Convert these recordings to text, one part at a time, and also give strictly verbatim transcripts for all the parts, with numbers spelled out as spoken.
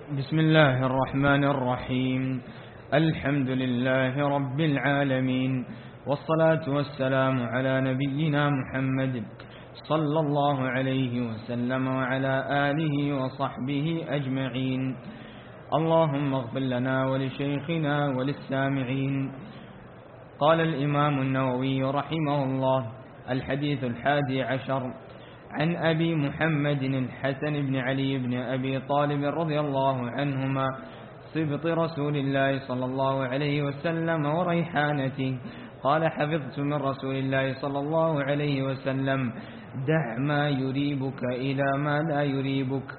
بسم الله الرحمن الرحيم. الحمد لله رب العالمين، والصلاة والسلام على نبينا محمد صلى الله عليه وسلم وعلى آله وصحبه أجمعين. اللهم اغفر لنا ولشيخنا وللسامعين. قال الإمام النووي رحمه الله: الحديث الحادي عشر عن أبي محمد الحسن بن علي بن أبي طالب رضي الله عنهما صبط رسول الله صلى الله عليه وسلم وريحانته قال: حفظت من رسول الله صلى الله عليه وسلم: دع ما يريبك إلى ما لا يريبك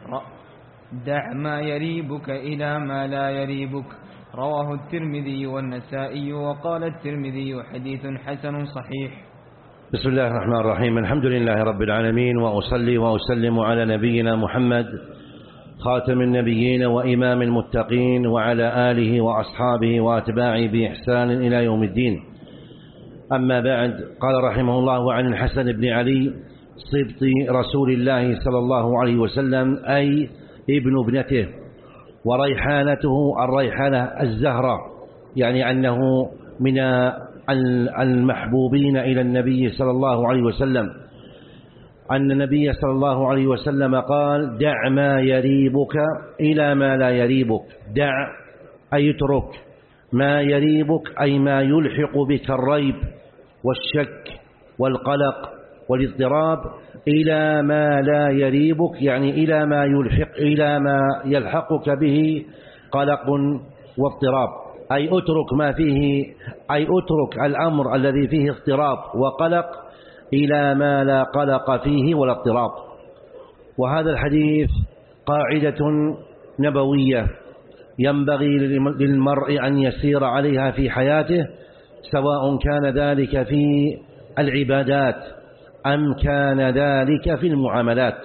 دع ما يريبك إلى ما لا يريبك. رواه الترمذي والنسائي، وقال الترمذي: حديث حسن صحيح. بسم الله الرحمن الرحيم. الحمد لله رب العالمين، وأصلي وأسلم على نبينا محمد خاتم النبيين وإمام المتقين، وعلى آله وأصحابه وأتباعه بإحسان إلى يوم الدين. أما بعد، قال رحمه الله: عن الحسن بن علي صبط رسول الله صلى الله عليه وسلم، أي ابن ابنته، وريحانته الريحانة الزهرة، يعني أنه من المحبوبين إلى النبي صلى الله عليه وسلم، أن النبي صلى الله عليه وسلم قال: دع ما يريبك إلى ما لا يريبك. دع أي اترك، ما يريبك أي ما يلحق بك الريب والشك والقلق والاضطراب، إلى ما لا يريبك يعني إلى ما يلحق إلى ما يلحقك به قلق واضطراب، أي اترك ما فيه أي اترك الأمر الذي فيه اضطراب وقلق إلى ما لا قلق فيه ولا اضطراب. وهذا الحديث قاعدة نبوية ينبغي للمرء أن يسير عليها في حياته، سواء كان ذلك في العبادات أم كان ذلك في المعاملات.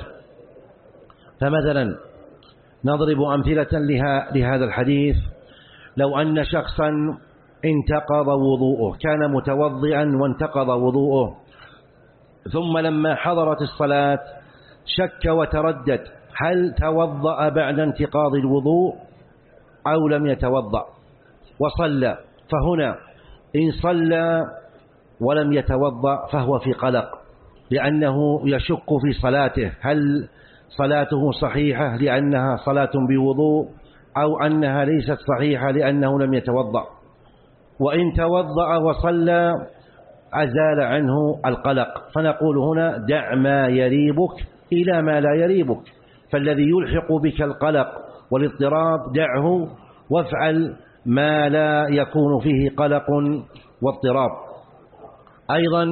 فمثلا نضرب أمثلة لهذا الحديث: لو أن شخصا انتقض وضوءه، كان متوضئا وانتقض وضوءه، ثم لما حضرت الصلاة شك وتردد هل توضأ بعد انتقاض الوضوء أو لم يتوضأ، وصلى، فهنا إن صلى ولم يتوضأ فهو في قلق، لأنه يشك في صلاته، هل صلاته صحيحة لأنها صلاة بوضوء أو أنها ليست صحيحة لأنه لم يتوضأ. وإن توضأ وصلى أزال عنه القلق. فنقول هنا: دع ما يريبك إلى ما لا يريبك، فالذي يلحق بك القلق والاضطراب دعه، وافعل ما لا يكون فيه قلق واضطراب. أيضا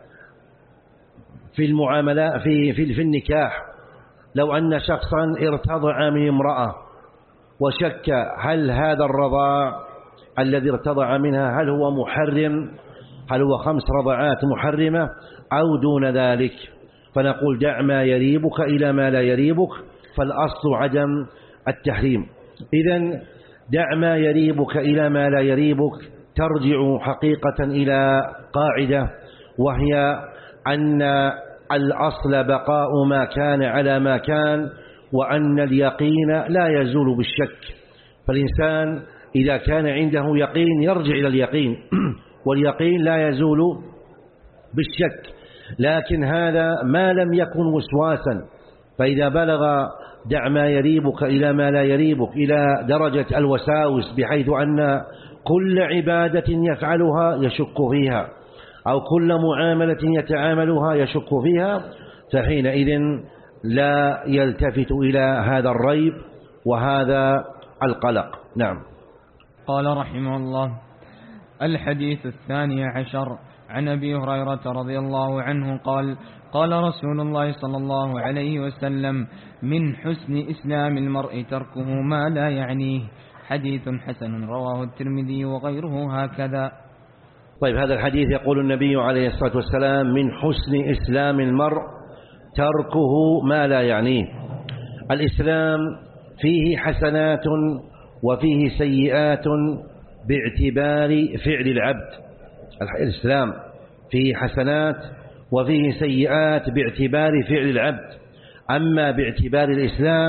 في المعاملات في, في, في النكاح، لو أن شخصا ارتضع من امرأة وشك هل هذا الرضاع الذي ارتضع منها هل هو محرم، هل هو خمس رضعات محرمة أو دون ذلك، فنقول: دع ما يريبك إلى ما لا يريبك، فالأصل عدم التحريم. إذن دع ما يريبك إلى ما لا يريبك ترجع حقيقة إلى قاعدة، وهي أن الأصل بقاء ما كان على ما كان، وأن اليقين لا يزول بالشك. فالإنسان إذا كان عنده يقين يرجع إلى اليقين، واليقين لا يزول بالشك، لكن هذا ما لم يكن وسواسا. فإذا بلغ دع ما يريبك إلى ما لا يريبك إلى درجة الوساوس، بحيث أن كل عبادة يفعلها يشك فيها، أو كل معاملة يتعاملها يشك فيها، فحينئذ لا يلتفت إلى هذا الريب وهذا القلق. نعم. قال رحمه الله: الحديث الثاني عشر عن أبي هريرة رضي الله عنه قال: قال رسول الله صلى الله عليه وسلم: من حسن إسلام المرء تركه ما لا يعنيه. حديث حسن، رواه الترمذي وغيره هكذا. طيب، هذا الحديث يقول النبي عليه الصلاة والسلام: من حسن إسلام المرء تركه ما لا يعنيه. الإسلام فيه حسنات وفيه سيئات باعتبار فعل العبد. الإسلام فيه حسنات وفيه سيئات باعتبار فعل العبد. أما باعتبار الإسلام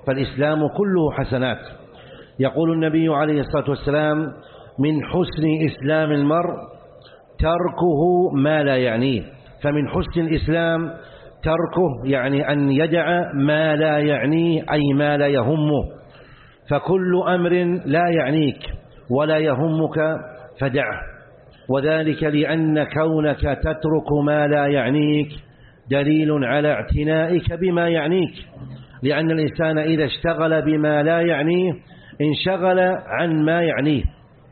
فالإسلام كله حسنات. يقول النبي عليه الصلاة والسلام: من حسن إسلام المرء تركه ما لا يعنيه. فمن حسن الإسلام تركه يعني أن يدع ما لا يعنيه، أي ما لا يهمه. فكل أمر لا يعنيك ولا يهمك فدعه، وذلك لأن كونك تترك ما لا يعنيك دليل على اعتنائك بما يعنيك، لأن الإنسان إذا اشتغل بما لا يعنيه انشغل عن ما يعنيه.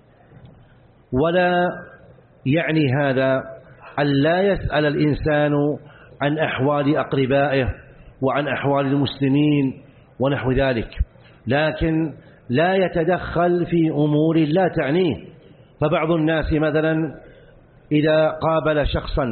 ولا يعني هذا أن لا يسأل الإنسان عن أحوال أقربائه وعن أحوال المسلمين ونحو ذلك، لكن لا يتدخل في أمور لا تعنيه. فبعض الناس مثلا إذا قابل شخصا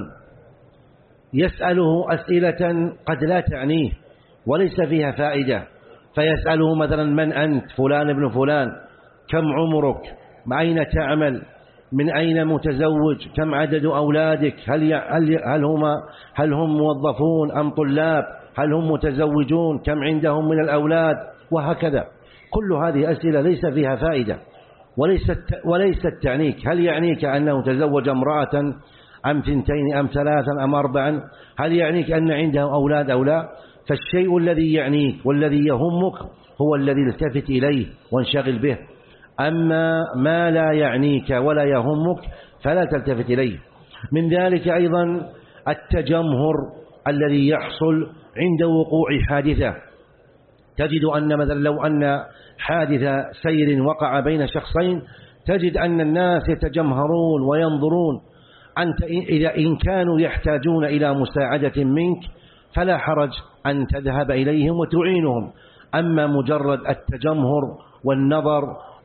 يسأله أسئلة قد لا تعنيه وليس فيها فائدة، فيسأله مثلا: من أنت؟ فلان ابن فلان. كم عمرك؟ أين تعمل؟ من أين متزوج؟ كم عدد أولادك؟ هل هل هل هم هل هم موظفون أم طلاب؟ هل هم متزوجون؟ كم عندهم من الأولاد؟ وهكذا. كل هذه أسئلة ليس فيها فائدة وليست وليست تعنيك. هل يعنيك أنه تزوج امرأة أم ثنتين أم ثلاثا أم أربعا؟ هل يعنيك أن عنده أولاد أو لا؟ فالشيء الذي يعنيك والذي يهمك هو الذي التفت إليه وانشغل به. أما ما لا يعنيك ولا يهمك فلا تلتفت إليه. من ذلك أيضا التجمهر الذي يحصل عند وقوع حادثة. تجد أن مثلا لو أن حادث سير وقع بين شخصين تجد أن الناس يتجمهرون وينظرون. أنت إذا إن كانوا يحتاجون إلى مساعدة منك فلا حرج أن تذهب إليهم وتعينهم. أما مجرد التجمهر والنظر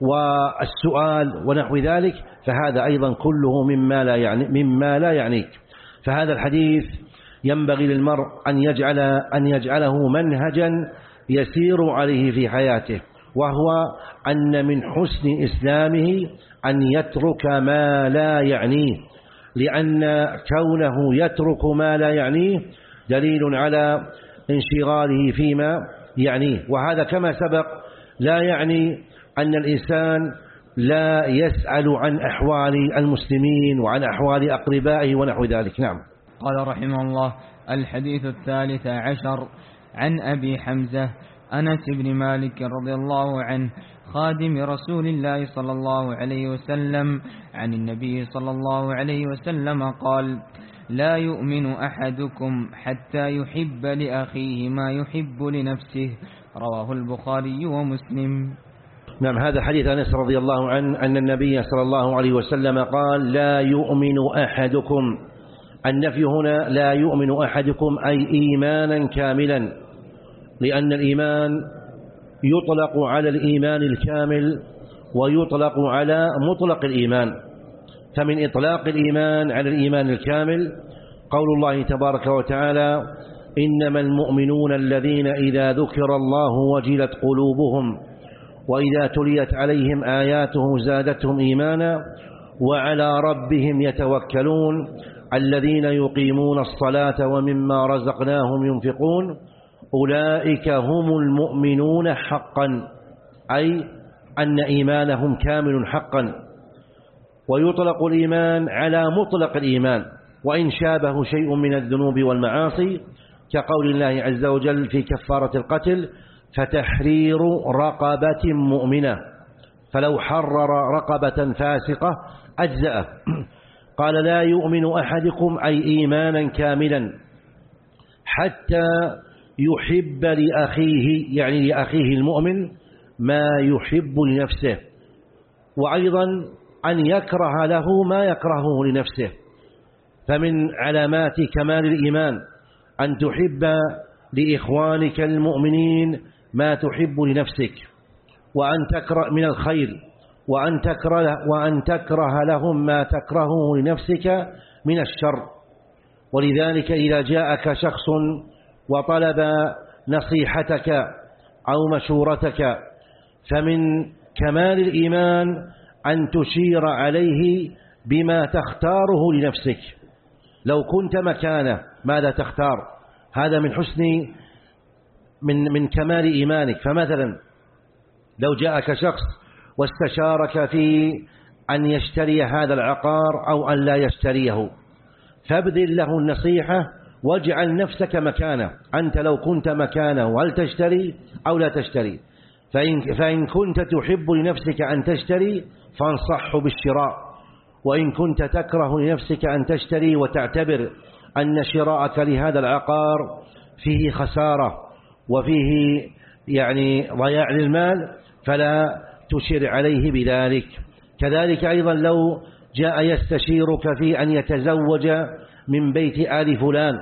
والسؤال ونحو ذلك فهذا أيضا كله مما لا يعني مما لا يعنيك. فهذا الحديث ينبغي للمرء أن يجعل أن يجعله منهجا يسير عليه في حياته، وهو أن من حسن إسلامه أن يترك ما لا يعنيه، لأن كونه يترك ما لا يعنيه دليل على انشغاله فيما يعنيه. وهذا كما سبق لا يعني أن الإنسان لا يسأل عن أحوال المسلمين وعن أحوال أقربائه ونحو ذلك. نعم. قال رحمه الله: الحديث الثالث عشر عن أبي حمزة أنس بن مالك رضي الله عنه خادم رسول الله صلى الله عليه وسلم عن النبي صلى الله عليه وسلم قال: لا يؤمن أحدكم حتى يحب لأخيه ما يحب لنفسه. رواه البخاري ومسلم. نعم. هذا حديث أنس رضي الله عنه أن النبي صلى الله عليه وسلم قال: لا يؤمن أحدكم. النفي هنا لا يؤمن أحدكم أي إيمانا كاملا، لأن الإيمان يطلق على الإيمان الكامل ويطلق على مطلق الإيمان. فمن إطلاق الإيمان على الإيمان الكامل قول الله تبارك وتعالى: إنما المؤمنون الذين إذا ذكر الله وجلت قلوبهم وإذا تليت عليهم آياته زادتهم إيمانا وعلى ربهم يتوكلون الذين يقيمون الصلاة ومما رزقناهم ينفقون أولئك هم المؤمنون حقا، أي أن إيمانهم كامل حقا. ويطلق الإيمان على مطلق الإيمان وإن شابه شيء من الذنوب والمعاصي، كقول الله عز وجل في كفارة القتل: فتحرير رقبة مؤمنة، فلو حرر رقبة فاسقة أجزأه. قال: لا يؤمن أحدكم أي إيمانا كاملا حتى يحب لأخيه، يعني لأخيه المؤمن ما يحب لنفسه، وأيضا أن يكره له ما يكرهه لنفسه. فمن علامات كمال الإيمان أن تحب لإخوانك المؤمنين ما تحب لنفسك، وأن تكره من الخير، وأن تكره, وأن تكره لهم ما تكرهه لنفسك من الشر. ولذلك إذا جاءك شخص وطلب نصيحتك أو مشورتك فمن كمال الإيمان أن تشير عليه بما تختاره لنفسك. لو كنت مكانه ماذا تختار؟ هذا من حسن من من كمال إيمانك. فمثلا لو جاءك شخص واستشارك في أن يشتري هذا العقار أو أن لا يشتريه، فابذل له النصيحة واجعل نفسك مكانه. أنت لو كنت مكانه هل تشتري أو لا تشتري؟ فإن, فإن كنت تحب لنفسك أن تشتري فانصحه بالشراء، وإن كنت تكره لنفسك أن تشتري وتعتبر أن شراءك لهذا العقار فيه خسارة وفيه يعني ضياع للمال فلا تشر عليه بذلك. كذلك أيضا لو جاء يستشيرك في أن يتزوج من بيت آل فلان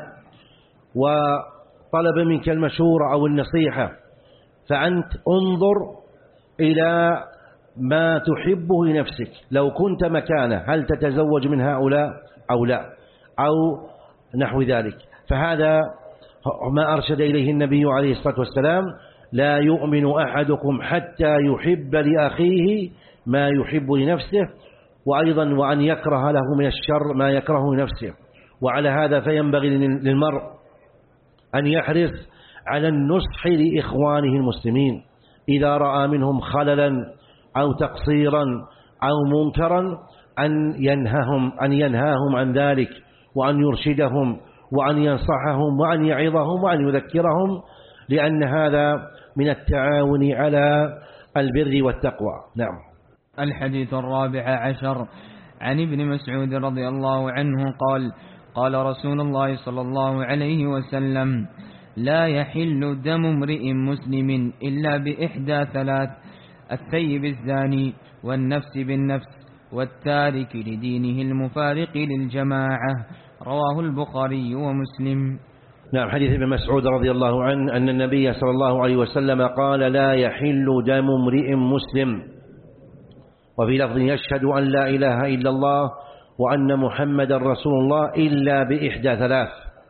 وطلب منك المشورة أو النصيحة، فأنت انظر إلى ما تحبه لنفسك. لو كنت مكانه هل تتزوج من هؤلاء أو لا أو نحو ذلك. فهذا ما أرشد إليه النبي عليه الصلاة والسلام: لا يؤمن أحدكم حتى يحب لأخيه ما يحب لنفسه، وأيضا وأن يكره له من الشر ما يكره لنفسه. وعلى هذا فينبغي للمرء أن يحرص على النصح لإخوانه المسلمين إذا رأى منهم خللا أو تقصيرا أو منكرا أن ينهاهم أن ينهاهم عن ذلك، وأن يرشدهم وأن ينصحهم وأن يعظهم وأن يذكرهم، لأن هذا من التعاون على البر والتقوى. نعم. الحديث الرابع عشر عن ابن مسعود رضي الله عنه قال: قال رسول الله صلى الله عليه وسلم: لا يحل دم امرئ مسلم إلا بإحدى ثلاث: الثيب الزاني، والنفس بالنفس، والتارك لدينه المفارق للجماعة. رواه البخاري ومسلم. نعم. حديث ابن مسعود رضي الله عنه أن النبي صلى الله عليه وسلم قال: لا يحل دم امرئ مسلم، وفي لفظ: يشهد أن لا إله إلا الله وأن محمد رسول الله إلا بإحدى ثلاث.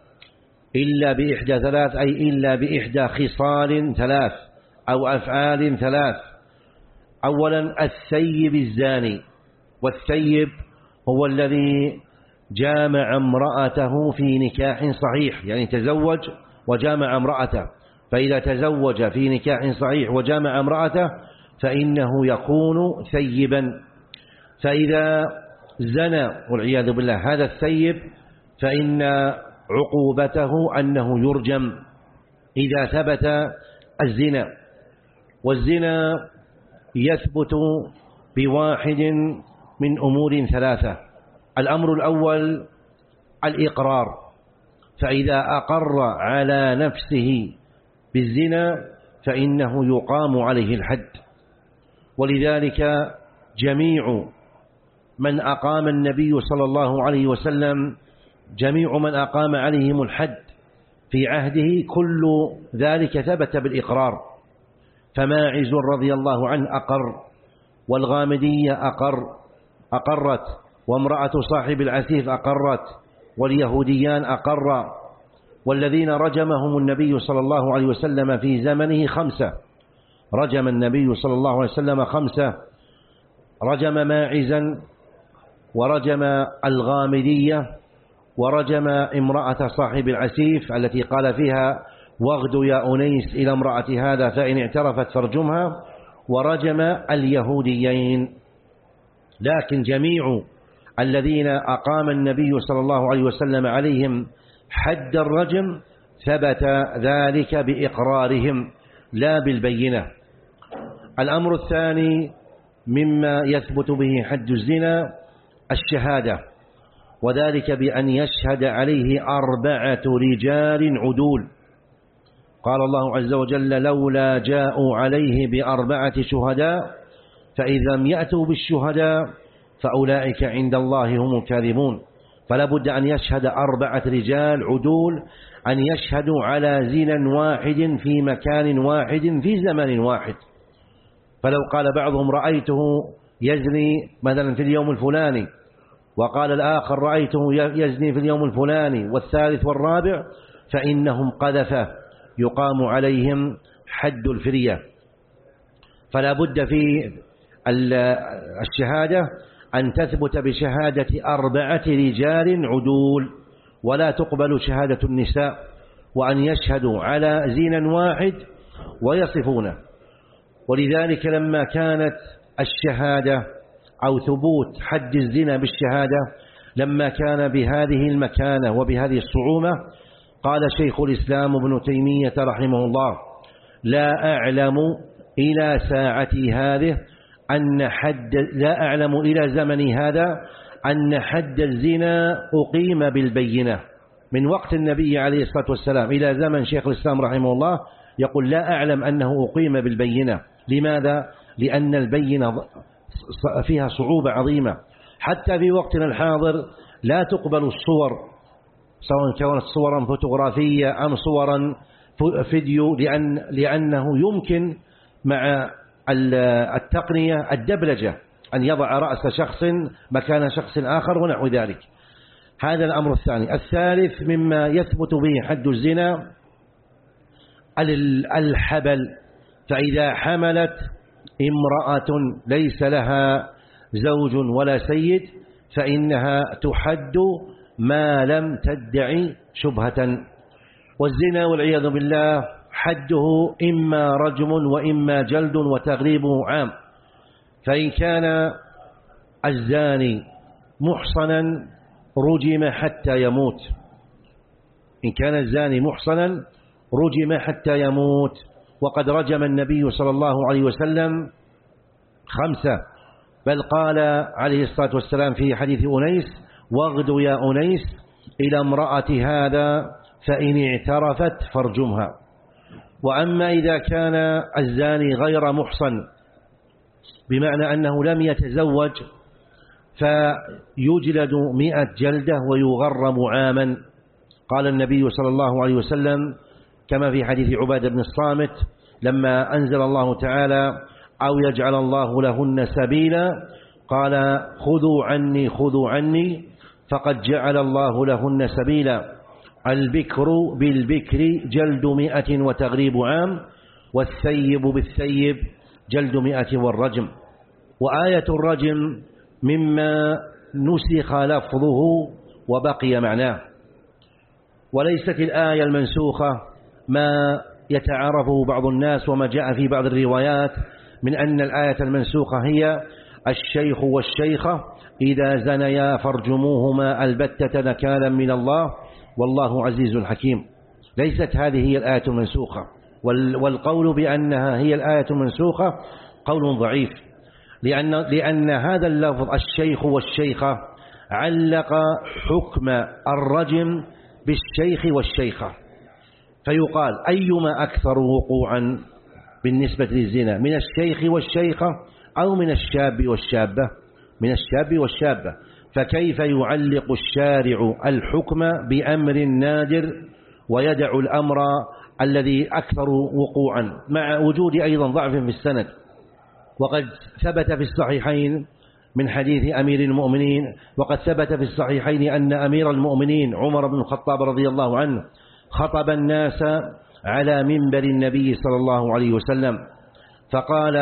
إلا بإحدى ثلاث أي إلا بإحدى خصال ثلاث أو أفعال ثلاث. أولا الثيب الزاني، والثيب هو الذي جامع امرأته في نكاح صحيح، يعني تزوج وجامع امرأته. فإذا تزوج في نكاح صحيح وجامع امرأته فإنه يكون ثيبا. فإذا زنى والعياذ بالله هذا الثيب فإن عقوبته أنه يرجم إذا ثبت الزنا. والزنا يثبت بواحد من أمور ثلاثة. الأمر الأول الإقرار، فإذا أقر على نفسه بالزنا فإنه يقام عليه الحد. ولذلك جميع من أقام النبي صلى الله عليه وسلم جميع من أقام عليهم الحد في عهده كل ذلك ثبت بالإقرار. فماعز رضي الله عنه أقر، والغامدية أقر أقرت، وامرأة صاحب العسيف أقرت، واليهوديان أقر. والذين رجمهم النبي صلى الله عليه وسلم في زمنه خمسة. رجم النبي صلى الله عليه وسلم خمسة: رجم ماعزا، ورجم الغامدية، ورجم امرأة صاحب العسيف التي قال فيها: واغد يا أنيس إلى امرأة هذا فإن اعترفت فارجمها، ورجم اليهوديين. لكن جميع الذين أقام النبي صلى الله عليه وسلم عليهم حد الرجم ثبت ذلك بإقرارهم لا بالبينة. الأمر الثاني مما يثبت به حد الزنا الشهادة، وذلك بأن يشهد عليه أربعة رجال عدول. قال الله عز وجل: لولا جاءوا عليه بأربعة شهداء فإذا لم يأتوا بالشهداء فأولئك عند الله هم الكاذبون. فلا بد أن يشهد أربعة رجال عدول، أن يشهدوا على زنا واحد في مكان واحد في زمن واحد. فلو قال بعضهم: رأيته يزني مثلا في اليوم الفلاني، وقال الآخر: رأيته يزني في اليوم الفلاني، والثالث والرابع، فإنهم قذفة يقام عليهم حد الفرية. فلا بد في الشهادة أن تثبت بشهادة أربعة رجال عدول، ولا تقبل شهادة النساء، وأن يشهدوا على زنا واحد ويصفونه. ولذلك لما كانت الشهادة أو ثبوت حد الزنا بالشهادة لما كان بهذه المكانة وبهذه الصعوبة، قال شيخ الإسلام ابن تيمية رحمه الله: لا أعلم إلى ساعتي هذه أن حد لا أعلم إلى زمني هذا أن حد الزنا أقيم بالبينة. من وقت النبي عليه الصلاة والسلام إلى زمن شيخ الإسلام رحمه الله يقول: لا أعلم أنه أقيم بالبينة. لماذا؟ لأن البينة فيها صعوبة عظيمة. حتى في وقتنا الحاضر لا تقبل الصور، سواء كانت صورا فوتوغرافية أم صورا فيديو، لأن لأنه يمكن مع التقنية الدبلجة أن يضع رأس شخص مكان شخص آخر ونحو ذلك. هذا الأمر الثاني. الثالث مما يثبت به حد الزنا الحبل، فإذا حملت امرأة ليس لها زوج ولا سيد فإنها تحد ما لم تدعي شبهة. والزنا والعياذ بالله حده إما رجم وإما جلد وتغريبه عام. فإن كان الزاني محصنا رجم حتى يموت، إن كان الزاني محصنا رجم حتى يموت. وقد رجم النبي صلى الله عليه وسلم خمسة، بل قال عليه الصلاة والسلام في حديث أنيس: واغد يا أنيس إلى امرأة هذا فإن اعترفت فارجمها. وأما إذا كان الزاني غير محصن بمعنى أنه لم يتزوج فيجلد مئة جلدة ويغرم عاما. قال النبي صلى الله عليه وسلم كما في حديث عبادة بن الصامت لما أنزل الله تعالى: أو يجعل الله لهن سبيلا، قال: خذوا عني خذوا عني فقد جعل الله لهن سبيلا. البكر بالبكر جلد مئة وتغريب عام، والثيب بالثيب جلد مئة والرجم. وآية الرجم مما نسخ لفظه وبقي معناه، وليست الآية المنسوخة ما يتعارفه بعض الناس وما جاء في بعض الروايات من أن الآية المنسوخة هي: الشيخ والشيخة إذا زنيا فارجموهما البتة نكالا من الله والله عزيز حكيم. ليست هذه هي الآية المنسوخة، والقول بأنها هي الآية المنسوخة قول ضعيف، لأن, لأن هذا اللفظ الشيخ والشيخة علق حكم الرجم بالشيخ والشيخة، فيقال: أيما أكثر وقوعا بالنسبة للزنا، من الشيخ والشيخة أو من الشاب والشابة؟ من الشاب والشابة. فكيف يعلق الشارع الحكم بأمر نادر ويدع الأمر الذي أكثر وقوعا مع وجود أيضا ضعف في السند؟ وقد ثبت في الصحيحين من حديث أمير المؤمنين وقد ثبت في الصحيحين أن أمير المؤمنين عمر بن الخطاب رضي الله عنه خطب الناس على منبر النبي صلى الله عليه وسلم فقال: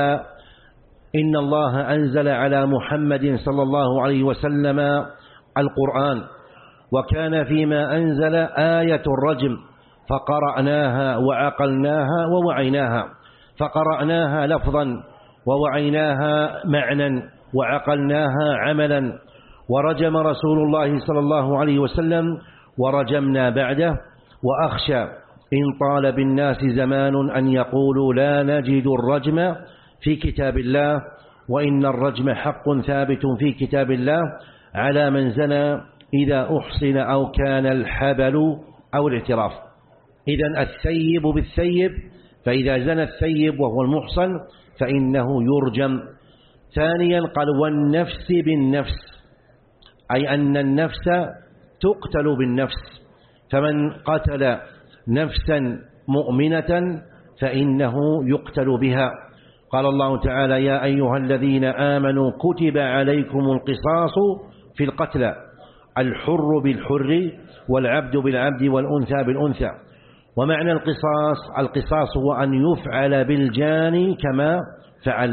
إن الله أنزل على محمد صلى الله عليه وسلم القرآن، وكان فيما أنزل آية الرجم، فقرأناها وعقلناها ووعيناها، فقرأناها لفظا ووعيناها معنى وعقلناها عملا، ورجم رسول الله صلى الله عليه وسلم ورجمنا بعده. وأخشى إن طال بالناس زمان أن يقولوا لا نجد الرجم في كتاب الله، وإن الرجم حق ثابت في كتاب الله على من زنى إذا أحصن أو كان الحبل أو الاعتراف. إذن الثيب بالثيب، فإذا زنى الثيب وهو المحصن فإنه يرجم. ثانيا قال: والنفس بالنفس، أي أن النفس تقتل بالنفس، فمن قتل نفسا مؤمنة فإنه يقتل بها. قال الله تعالى: يا أيها الذين آمنوا كتب عليكم القصاص في القتلى، الحر بالحر والعبد بالعبد والأنثى بالأنثى. ومعنى القصاص القصاص هو أن يفعل بالجاني كما فعل،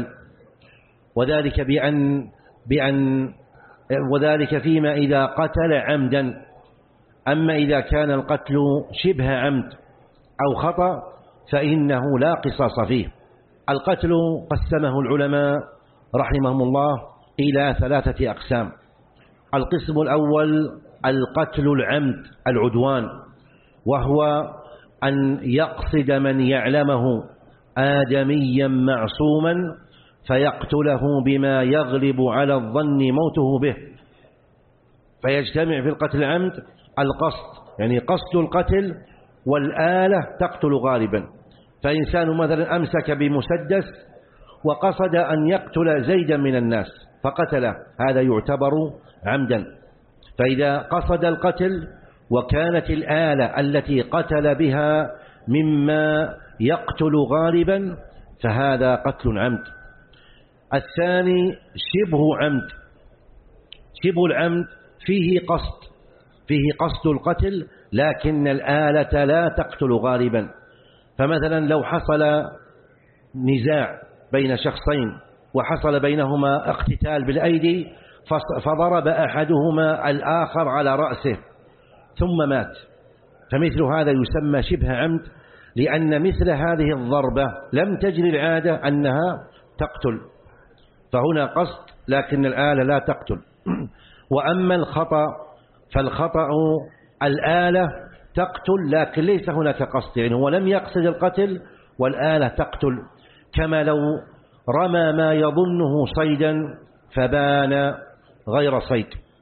وذلك بأن بأن وذلك فيما إذا قتل عمدا. أما إذا كان القتل شبه عمد أو خطأ فإنه لا قصاص فيه. القتل قسمه العلماء رحمهم الله إلى ثلاثة أقسام. القسم الأول القتل العمد العدوان، وهو أن يقصد من يعلمه آدميا معصوما فيقتله بما يغلب على الظن موته به. فيجتمع في القتل العمد القصد، يعني قصد القتل والآلة تقتل غالبا. فإنسان مثلا أمسك بمسدس وقصد أن يقتل زيدا من الناس فقتله، هذا يعتبر عمدا. فإذا قصد القتل وكانت الآلة التي قتل بها مما يقتل غالبا فهذا قتل عمد. الثاني شبه عمد. شبه العمد فيه قصد، فيه قصد القتل لكن الآلة لا تقتل غالبا. فمثلا لو حصل نزاع بين شخصين وحصل بينهما اقتتال بالأيدي فضرب أحدهما الآخر على رأسه ثم مات، فمثل هذا يسمى شبه عمد، لأن مثل هذه الضربة لم تجري العادة أنها تقتل، فهنا قصد لكن الآلة لا تقتل. وأما الخطأ فالخطأ الآلة تقتل لكن ليس هناك قصد، يعني هو لم يقصد القتل والآلة تقتل، كما لو رمى ما يظنه صيدا فبان غير صيد.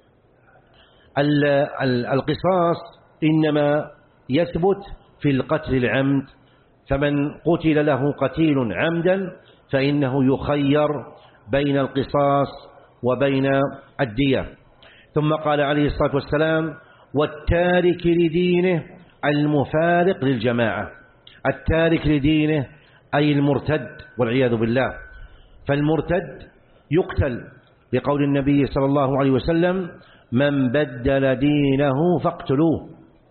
القصاص إنما يثبت في القتل العمد، فمن قتل له قتيل عمدا فإنه يخير بين القصاص وبين الدية. ثم قال عليه الصلاة والسلام والتارك لدينه المفارق للجماعة. التارك لدينه أي المرتد والعياذ بالله. فالمرتد يقتل لقول النبي صلى الله عليه وسلم من بدل دينه فاقتلوه.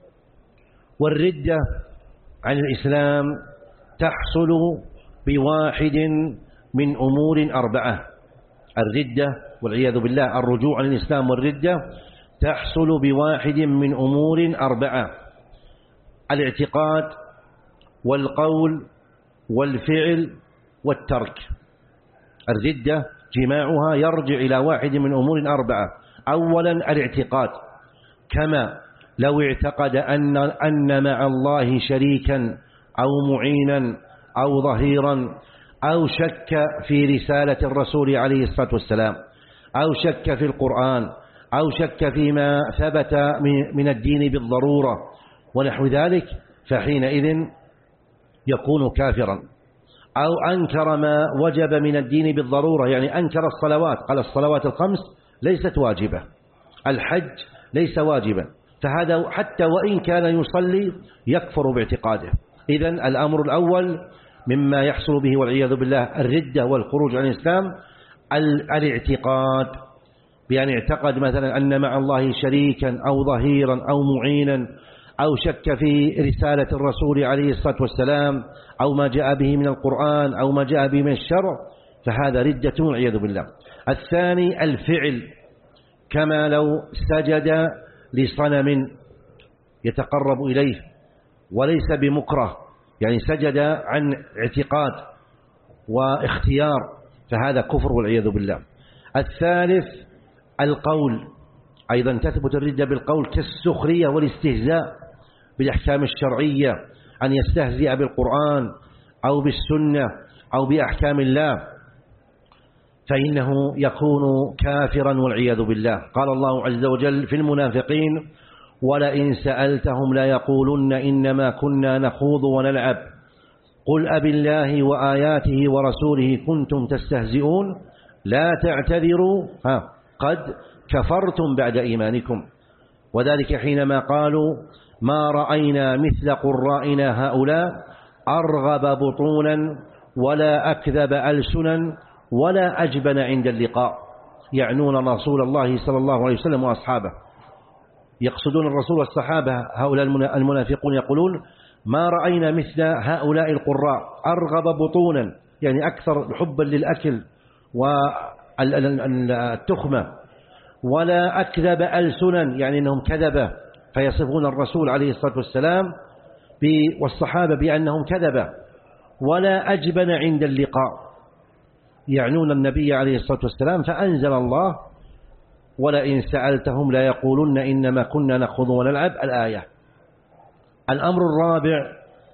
والردة عن الإسلام تحصل بواحد من أمور أربعة. الردة والعياذ بالله الرجوع عن الإسلام والردة تحصل بواحد من أمور أربعة: الاعتقاد والقول والفعل والترك. الردة جماعها يرجع إلى واحد من أمور أربعة. أولا الاعتقاد، كما لو اعتقد أن, أن مع الله شريكا أو معينا أو ظهيرا، أو شك في رسالة الرسول عليه الصلاة والسلام، أو شك في القرآن، أو شك فيما ثبت من الدين بالضرورة ونحو ذلك، فحينئذ يكون كافرا. أو أنكر ما وجب من الدين بالضرورة، يعني أنكر الصلوات، قال الصلوات الخمس ليست واجبة، الحج ليس واجبا، فهذا حتى وإن كان يصلي يكفر باعتقاده. إذن الأمر الأول مما يحصل به والعياذ بالله الردة والخروج عن الإسلام الاعتقاد، بأن اعتقد مثلا أن مع الله شريكا أو ظهيرا أو معينا، أو شك في رسالة الرسول عليه الصلاة والسلام، أو ما جاء به من القرآن، أو ما جاء به من الشرع، فهذا ردة والعياذ بالله. الثاني الفعل، كما لو سجد لصنم يتقرب إليه وليس بمكره، يعني سجد عن اعتقاد واختيار، فهذا كفر والعياذ بالله. الثالث القول، أيضا تثبت الردة بالقول كالسخرية والاستهزاء بالأحكام الشرعية، أن يستهزئ بالقرآن أو بالسنة أو بأحكام الله، فإنه يكون كافرا والعياذ بالله. قال الله عز وجل في المنافقين ولئن سألتهم ليقولن إنما كنا نخوض ونلعب قل أبالله وآياته ورسوله كنتم تستهزئون لا تعتذروا ها قد كفرتم بعد إيمانكم. وذلك حينما قالوا ما رأينا مثل قرائنا هؤلاء أرغب بطونا ولا أكذب ألسنا ولا أجبن عند اللقاء، يعنون رسول الله صلى الله عليه وسلم وأصحابه، يقصدون الرسول والصحابة. هؤلاء المنافقون يقولون ما رأينا مثل هؤلاء القراء أرغب بطونا، يعني أكثر حبا للأكل والتخمة، ولا أكذب ألسنا، يعني أنهم كذبة، فيصفون الرسول عليه الصلاة والسلام والصحابة بأنهم كذبة ولا أجبن عند اللقاء، يعنون النبي عليه الصلاة والسلام، فأنزل الله: ولئن سألتهم لا يقولن إنما كنا نخوض ونلعب، الآية. الأمر الرابع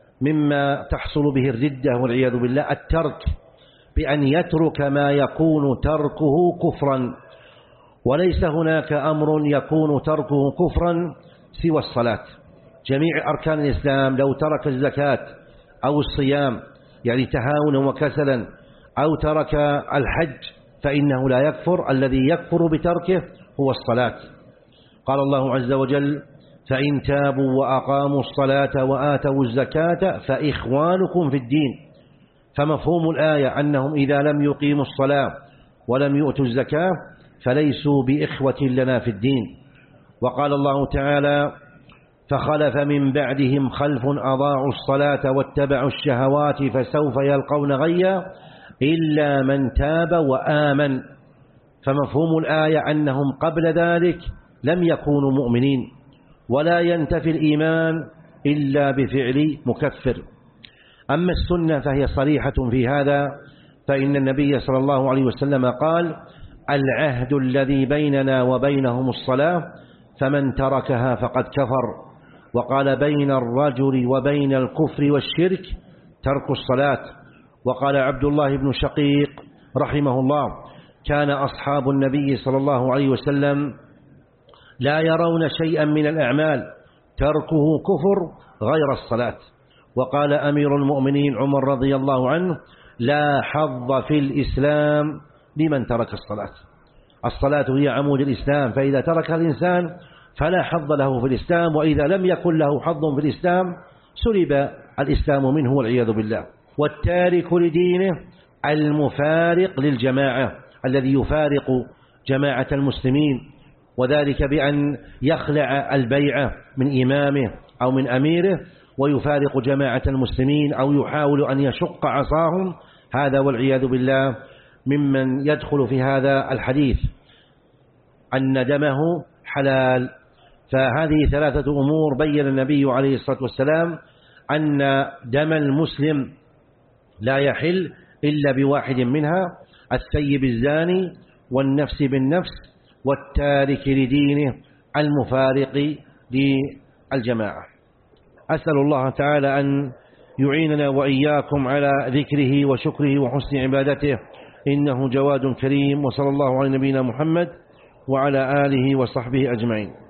مما تحصل به الردة والعياذ بالله الترك، بأن يترك ما يكون تركه كفرا، وليس هناك أمر يكون تركه كفرا سوى الصلاة. جميع أركان الإسلام لو ترك الزكاة أو الصيام يعني تهاونا وكسلا أو ترك الحج فإنه لا يكفر، الذي يكفر بتركه هو الصلاة. قال الله عز وجل: فإن تابوا وأقاموا الصلاة وآتوا الزكاة فإخوانكم في الدين. فمفهوم الآية أنهم إذا لم يقيموا الصلاة ولم يؤتوا الزكاة فليسوا بإخوة لنا في الدين. وقال الله تعالى: فخلف من بعدهم خلف أضاعوا الصلاة واتبعوا الشهوات فسوف يلقون غيا إلا من تاب وآمن. فمفهوم الآية أنهم قبل ذلك لم يكونوا مؤمنين، ولا ينتفي الإيمان إلا بفعل مكفر. أما السنة فهي صريحة في هذا، فإن النبي صلى الله عليه وسلم قال: العهد الذي بيننا وبينهم الصلاة فمن تركها فقد كفر. وقال: بين الرجل وبين الكفر والشرك ترك الصلاة. وقال عبد الله بن شقيق رحمه الله: كان أصحاب النبي صلى الله عليه وسلم لا يرون شيئا من الأعمال تركه كفر غير الصلاة. وقال أمير المؤمنين عمر رضي الله عنه: لا حظ في الإسلام لمن ترك الصلاة. الصلاة هي عمود الإسلام، فإذا تركها الإنسان فلا حظ له في الإسلام، وإذا لم يكن له حظ في الإسلام سلب الإسلام منه والعياذ بالله. والتارك لدينه المفارق للجماعة، الذي يفارق جماعة المسلمين، وذلك بأن يخلع البيعة من إمامه أو من أميره ويفارق جماعة المسلمين أو يحاول أن يشق عصاهم، هذا والعياذ بالله ممن يدخل في هذا الحديث أن دمه حلال. فهذه ثلاثة أمور بين النبي عليه الصلاة والسلام أن دم المسلم لا يحل إلا بواحد منها: الثيب الزاني، والنفس بالنفس، والتارك لدينه المفارق للجماعة. أسأل الله تعالى أن يعيننا وإياكم على ذكره وشكره وحسن عبادته، إنه جواد كريم. وصلى الله على نبينا محمد وعلى آله وصحبه أجمعين.